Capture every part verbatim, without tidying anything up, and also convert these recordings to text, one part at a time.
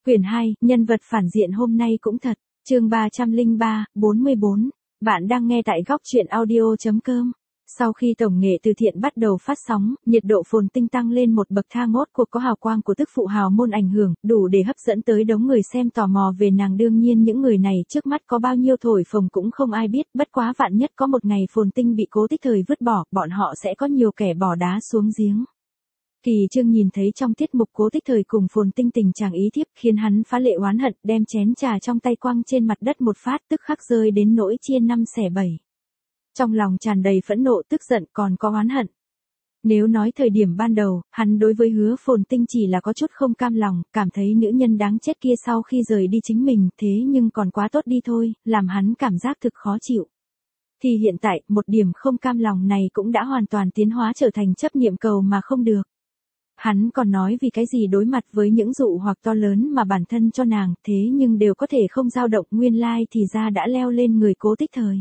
Quyển hai, nhân vật phản diện hôm nay cũng thật. Chương ba trăm lẻ ba, bốn mươi bốn. Bạn đang nghe tại góc truyện audio chấm com. Sau khi tổng nghệ từ thiện bắt đầu phát sóng, nhiệt độ phồn tinh tăng lên một bậc thang, ngốt cuộc có hào quang của tức phụ hào môn ảnh hưởng, đủ để hấp dẫn tới đống người xem tò mò về nàng. Đương nhiên những người này trước mắt có bao nhiêu thổi phồng cũng không ai biết, bất quá vạn nhất có một ngày phồn tinh bị Cố Tích Thời vứt bỏ, bọn họ sẽ có nhiều kẻ bỏ đá xuống giếng. Kỳ Chương nhìn thấy trong tiết mục Cố Tích Thời cùng phồn tinh tình chàng ý thiếp, khiến hắn phá lệ oán hận, đem chén trà trong tay quăng trên mặt đất một phát, tức khắc rơi đến nỗi chia năm xẻ bảy. Trong lòng tràn đầy phẫn nộ, tức giận, còn có oán hận. Nếu nói thời điểm ban đầu, hắn đối với Hứa Phồn Tinh chỉ là có chút không cam lòng, cảm thấy nữ nhân đáng chết kia sau khi rời đi chính mình, thế nhưng còn quá tốt đi thôi, làm hắn cảm giác thực khó chịu. Thì hiện tại, một điểm không cam lòng này cũng đã hoàn toàn tiến hóa trở thành chấp niệm cầu mà không được. Hắn còn nói vì cái gì đối mặt với những dụ hoặc to lớn mà bản thân cho nàng, thế nhưng đều có thể không dao động, nguyên lai thì ra đã leo lên người Cố Tích Thời.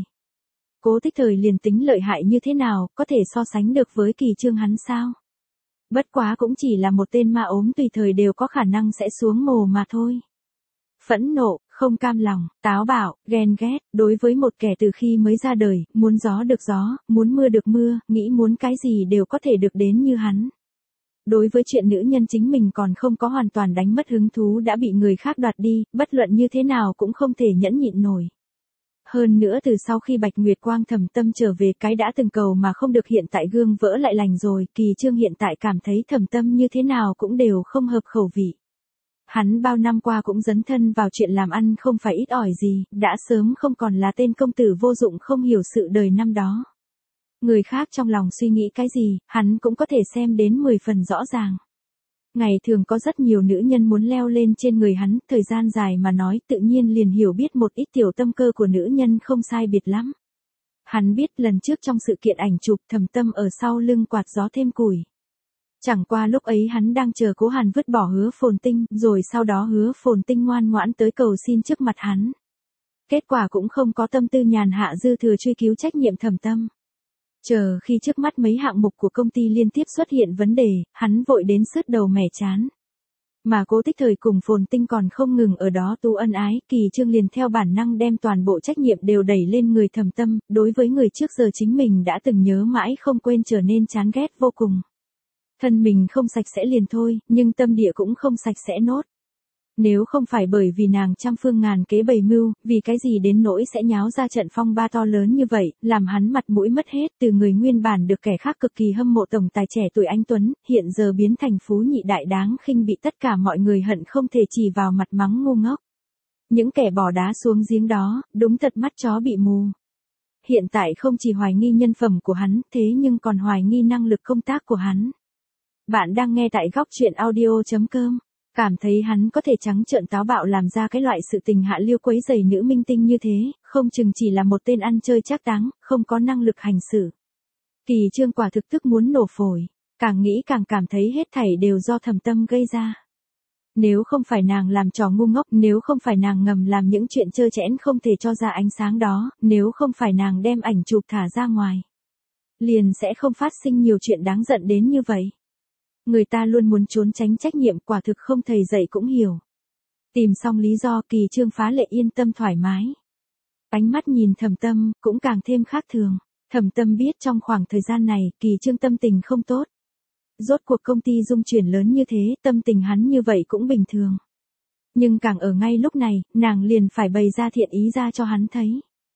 Cố Tích Thời liền tính lợi hại như thế nào, có thể so sánh được với Kỳ Chương hắn sao? Bất quá cũng chỉ là một tên ma ốm tùy thời đều có khả năng sẽ xuống mồ mà thôi. Phẫn nộ, không cam lòng, táo bạo, ghen ghét, đối với một kẻ từ khi mới ra đời, muốn gió được gió, muốn mưa được mưa, nghĩ muốn cái gì đều có thể được đến như hắn. Đối với chuyện nữ nhân chính mình còn không có hoàn toàn đánh mất hứng thú đã bị người khác đoạt đi, bất luận như thế nào cũng không thể nhẫn nhịn nổi. Hơn nữa từ sau khi Bạch Nguyệt Quang Thẩm Tâm trở về, cái đã từng cầu mà không được hiện tại gương vỡ lại lành rồi, Kỳ Chương hiện tại cảm thấy Thẩm Tâm như thế nào cũng đều không hợp khẩu vị. Hắn bao năm qua cũng dấn thân vào chuyện làm ăn không phải ít ỏi gì, đã sớm không còn là tên công tử vô dụng không hiểu sự đời năm đó. Người khác trong lòng suy nghĩ cái gì, hắn cũng có thể xem đến mười phần rõ ràng. Ngày thường có rất nhiều nữ nhân muốn leo lên trên người hắn, thời gian dài mà nói tự nhiên liền hiểu biết một ít tiểu tâm cơ của nữ nhân không sai biệt lắm. Hắn biết lần trước trong sự kiện ảnh chụp Thẩm Tâm ở sau lưng quạt gió thêm củi. Chẳng qua lúc ấy hắn đang chờ Cố Hàn vứt bỏ Hứa Phồn Tinh, rồi sau đó Hứa Phồn Tinh ngoan ngoãn tới cầu xin trước mặt hắn. Kết quả cũng không có tâm tư nhàn hạ dư thừa truy cứu trách nhiệm Thẩm Tâm. Chờ khi trước mắt mấy hạng mục của công ty liên tiếp xuất hiện vấn đề, hắn vội đến sứt đầu mẻ chán. Mà Cố Tích Thời cùng Phồn Tinh còn không ngừng ở đó tu ân ái, Kỳ Chương liền theo bản năng đem toàn bộ trách nhiệm đều đẩy lên người Thẩm Tâm, đối với người trước giờ chính mình đã từng nhớ mãi không quên trở nên chán ghét vô cùng. Thân mình không sạch sẽ liền thôi, nhưng tâm địa cũng không sạch sẽ nốt. Nếu không phải bởi vì nàng trăm phương ngàn kế bày mưu, vì cái gì đến nỗi sẽ nháo ra trận phong ba to lớn như vậy, làm hắn mặt mũi mất hết, từ người nguyên bản được kẻ khác cực kỳ hâm mộ tổng tài trẻ tuổi anh Tuấn, hiện giờ biến thành phú nhị đại đáng khinh bị tất cả mọi người hận không thể chỉ vào mặt mắng ngu ngốc. Những kẻ bỏ đá xuống giếng đó, đúng thật mắt chó bị mù. Hiện tại không chỉ hoài nghi nhân phẩm của hắn, thế nhưng còn hoài nghi năng lực công tác của hắn. Bạn đang nghe tại góc truyện audio chấm com. Cảm thấy hắn có thể trắng trợn táo bạo làm ra cái loại sự tình hạ liêu quấy rầy nữ minh tinh như thế, không chừng chỉ là một tên ăn chơi trác táng, không có năng lực hành xử. Kỳ Chương quả thực tức muốn nổ phổi, càng nghĩ càng cảm thấy hết thảy đều do Thẩm Tâm gây ra. Nếu không phải nàng làm trò ngu ngốc, nếu không phải nàng ngầm làm những chuyện trơ trẽn không thể cho ra ánh sáng đó, nếu không phải nàng đem ảnh chụp thả ra ngoài, liền sẽ không phát sinh nhiều chuyện đáng giận đến như vậy. Người ta luôn muốn trốn tránh trách nhiệm, quả thực không thầy dạy cũng hiểu. Tìm xong lý do, Kỳ Chương phá lệ yên tâm thoải mái. Ánh mắt nhìn Thẩm Tâm, cũng càng thêm khác thường. Thẩm Tâm biết trong khoảng thời gian này, Kỳ Chương tâm tình không tốt. Rốt cuộc công ty dung chuyển lớn như thế, tâm tình hắn như vậy cũng bình thường. Nhưng càng ở ngay lúc này, nàng liền phải bày ra thiện ý ra cho hắn thấy.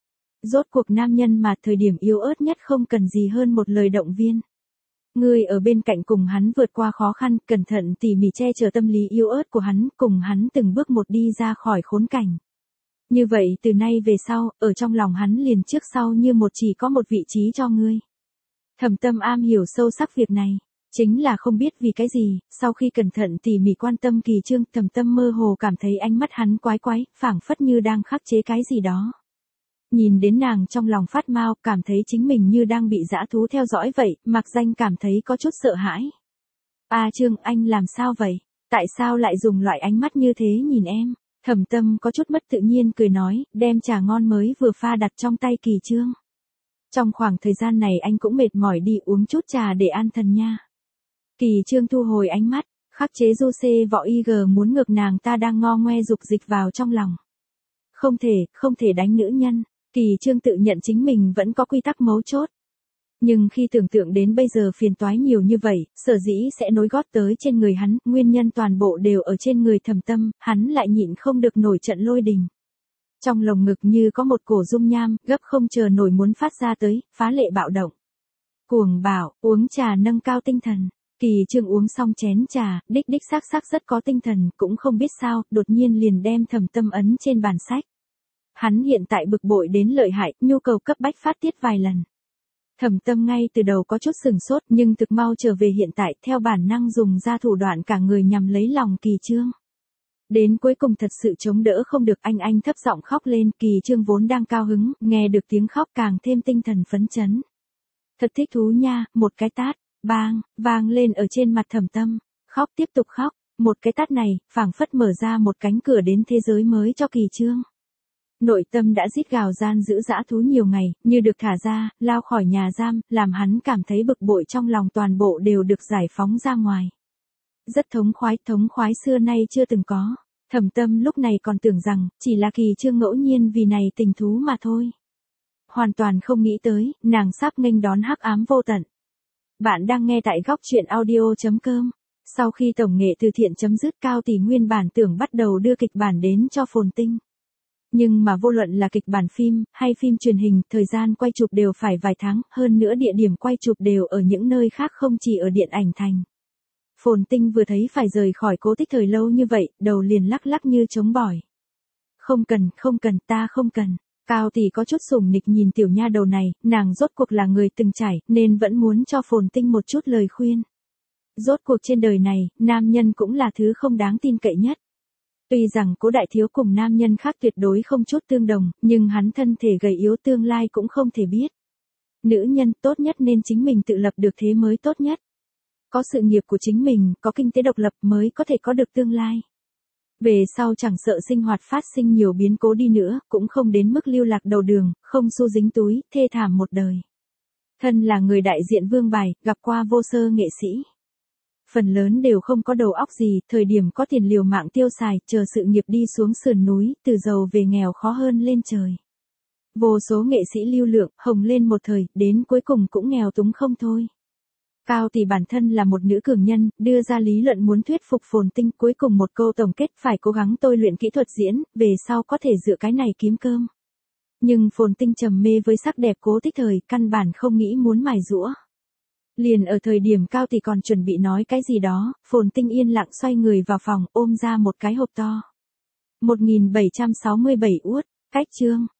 Rốt cuộc nam nhân mà thời điểm yếu ớt nhất không cần gì hơn một lời động viên. Ngươi ở bên cạnh cùng hắn vượt qua khó khăn, cẩn thận tỉ mỉ che chở tâm lý yếu ớt của hắn, cùng hắn từng bước một đi ra khỏi khốn cảnh. Như vậy từ nay về sau, ở trong lòng hắn liền trước sau như một chỉ có một vị trí cho ngươi. Thẩm Tâm am hiểu sâu sắc việc này, chính là không biết vì cái gì, sau khi cẩn thận tỉ mỉ quan tâm Kỳ Chương, Thẩm Tâm mơ hồ cảm thấy ánh mắt hắn quái quái, phảng phất như đang khắc chế cái gì đó. Nhìn đến nàng trong lòng phát mau, cảm thấy chính mình như đang bị dã thú theo dõi vậy, mặc danh cảm thấy có chút sợ hãi. A Chương, anh làm sao vậy? Tại sao lại dùng loại ánh mắt như thế nhìn em? Thẩm Tâm có chút mất tự nhiên cười nói, đem trà ngon mới vừa pha đặt trong tay Kỳ Chương. Trong khoảng thời gian này anh cũng mệt mỏi, đi uống chút trà để an thần nha. Kỳ Chương thu hồi ánh mắt, Khắc chế du xê võ y gờ muốn ngược nàng ta đang ngo ngoe dục dịch vào trong lòng. Không thể, không thể đánh nữ nhân. Kỳ Trương tự nhận chính mình vẫn có quy tắc mấu chốt. Nhưng khi tưởng tượng đến bây giờ phiền toái nhiều như vậy, sở dĩ sẽ nối gót tới trên người hắn, nguyên nhân toàn bộ đều ở trên người Thẩm Tâm, hắn lại nhịn không được nổi trận lôi đình. Trong lồng ngực như có một cổ dung nham, gấp không chờ nổi muốn phát ra tới, phá lệ bạo động. Cuồng bảo, uống trà nâng cao tinh thần. Kỳ Trương uống xong chén trà, đích đích xác xác rất có tinh thần, cũng không biết sao, đột nhiên liền đem Thẩm Tâm ấn trên bàn sách. Hắn hiện tại bực bội đến lợi hại, nhu cầu cấp bách phát tiết vài lần. Thẩm Tâm ngay từ đầu có chút sừng sốt nhưng thực mau trở về hiện tại theo bản năng dùng ra thủ đoạn cả người nhằm lấy lòng Kỳ Trương. Đến cuối cùng thật sự chống đỡ không được anh anh thấp giọng khóc lên, Kỳ Trương vốn đang cao hứng, nghe được tiếng khóc càng thêm tinh thần phấn chấn. Thật thích thú nha, một cái tát, bang, vang lên ở trên mặt Thẩm Tâm, khóc tiếp tục khóc, một cái tát này, phảng phất mở ra một cánh cửa đến thế giới mới cho Kỳ Trương. Nội tâm đã rít gào gian giữ dã thú nhiều ngày, như được thả ra, lao khỏi nhà giam, làm hắn cảm thấy bực bội trong lòng toàn bộ đều được giải phóng ra ngoài. Rất thống khoái, thống khoái xưa nay chưa từng có. Thẩm Tâm lúc này còn tưởng rằng, chỉ là Kỳ Trương ngẫu nhiên vì này tình thú mà thôi. Hoàn toàn không nghĩ tới, nàng sắp nghênh đón hắc ám vô tận. Bạn đang nghe tại góc truyện audio chấm com. Sau khi tổng nghệ từ thiện chấm dứt, Cao Tỷ nguyên bản tưởng bắt đầu đưa kịch bản đến cho Phồn Tinh. Nhưng mà vô luận là kịch bản phim, hay phim truyền hình, thời gian quay chụp đều phải vài tháng, hơn nữa địa điểm quay chụp đều ở những nơi khác không chỉ ở điện ảnh thành. Phồn Tinh vừa thấy phải rời khỏi Cố Tích Thời lâu như vậy, đầu liền lắc lắc như trống bỏi. Không cần, không cần, ta không cần. Cao Tỷ có chút sủng nịch nhìn tiểu nha đầu này, nàng rốt cuộc là người từng trải, nên vẫn muốn cho Phồn Tinh một chút lời khuyên. Rốt cuộc trên đời này, nam nhân cũng là thứ không đáng tin cậy nhất. Tuy rằng Cố đại thiếu cùng nam nhân khác tuyệt đối không chút tương đồng, nhưng hắn thân thể gầy yếu tương lai cũng không thể biết. Nữ nhân tốt nhất nên chính mình tự lập được thế mới tốt nhất. Có sự nghiệp của chính mình, có kinh tế độc lập mới có thể có được tương lai. Về sau chẳng sợ sinh hoạt phát sinh nhiều biến cố đi nữa, cũng không đến mức lưu lạc đầu đường, không xu dính túi, thê thảm một đời. Thân là người đại diện vương bài, gặp qua vô sơ nghệ sĩ. Phần lớn đều không có đầu óc gì, thời điểm có tiền liều mạng tiêu xài, chờ sự nghiệp đi xuống sườn núi, từ giàu về nghèo khó hơn lên trời. Vô số nghệ sĩ lưu lượng, hồng lên một thời, đến cuối cùng cũng nghèo túng không thôi. Cao Tỷ bản thân là một nữ cường nhân, đưa ra lý luận muốn thuyết phục Phồn Tinh, cuối cùng một câu tổng kết phải cố gắng tôi luyện kỹ thuật diễn, về sau có thể dựa cái này kiếm cơm. Nhưng Phồn Tinh trầm mê với sắc đẹp Cố Tích Thời, căn bản không nghĩ muốn mài giũa. Liền ở thời điểm Cao Tỷ còn chuẩn bị nói cái gì đó, Phồn Tinh yên lặng xoay người vào phòng, ôm ra một cái hộp to. một nghìn bảy trăm sáu mươi bảy uất, cách chương.